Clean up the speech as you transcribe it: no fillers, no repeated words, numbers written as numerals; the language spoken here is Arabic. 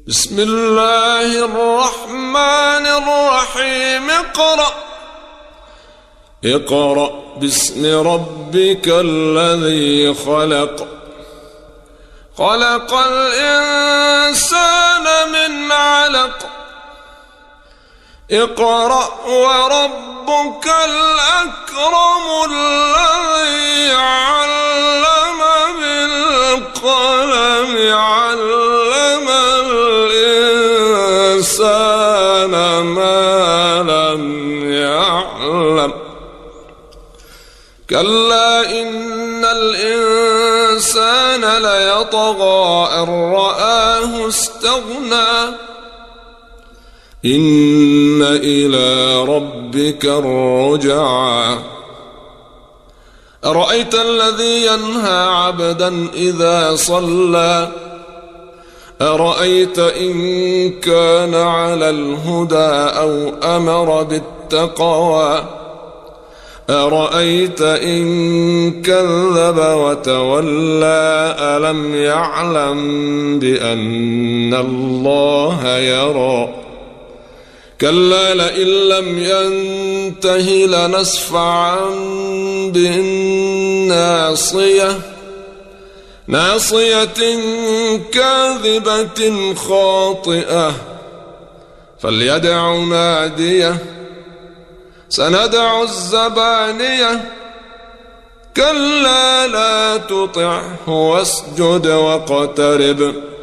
بسم الله الرحمن الرحيم. اقرأ باسم ربك الذي خلق. خلق الإنسان من علق. اقرأ وربك الأكرم الذي علم بالقلم علم الإنسان ما لم يعلم. كلا إن الإنسان ليطغى أن رآه استغنى. إن إلى ربك الرجعى. أرأيت الذي ينهى عبدا إذا صلى. أرأيت إن كان على الهدى أو أمر بالتقوى. أرأيت إن كذب وتولى. ألم يعلم بأن الله يرى. كلا لئن لم ينته لنسفعا بالناصية. ناصية كاذبة خاطئة. فليدع ناديه. سندع الزبانية. كلا لا تطعه واسجد واقترب.